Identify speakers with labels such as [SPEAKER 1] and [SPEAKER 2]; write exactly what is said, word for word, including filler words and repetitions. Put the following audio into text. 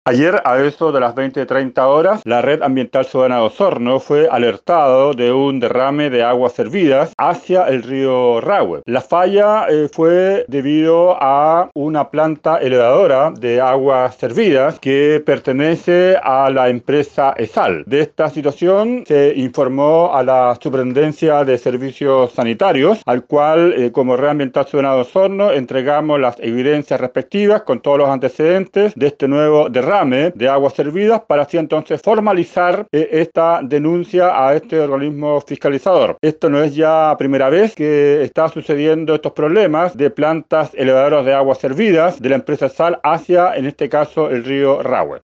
[SPEAKER 1] Ayer, a eso de las veinte treinta horas, la Red Ambiental Ciudadana de Osorno fue alertado de un derrame de aguas servidas hacia el río Rahue. La falla eh, fue debido a una planta elevadora de aguas servidas que pertenece a la empresa ESAL. De esta situación se informó a la Superintendencia de Servicios Sanitarios, al cual, eh, como Red Ambiental Ciudadana de Osorno, entregamos las evidencias respectivas con todos los antecedentes de este nuevo derrame de aguas servidas para así entonces formalizar eh, esta denuncia a este organismo fiscalizador. Esto no es ya primera vez que está sucediendo estos problemas de plantas elevadoras de aguas servidas de la empresa ESAL hacia, en este caso, el río Rahue.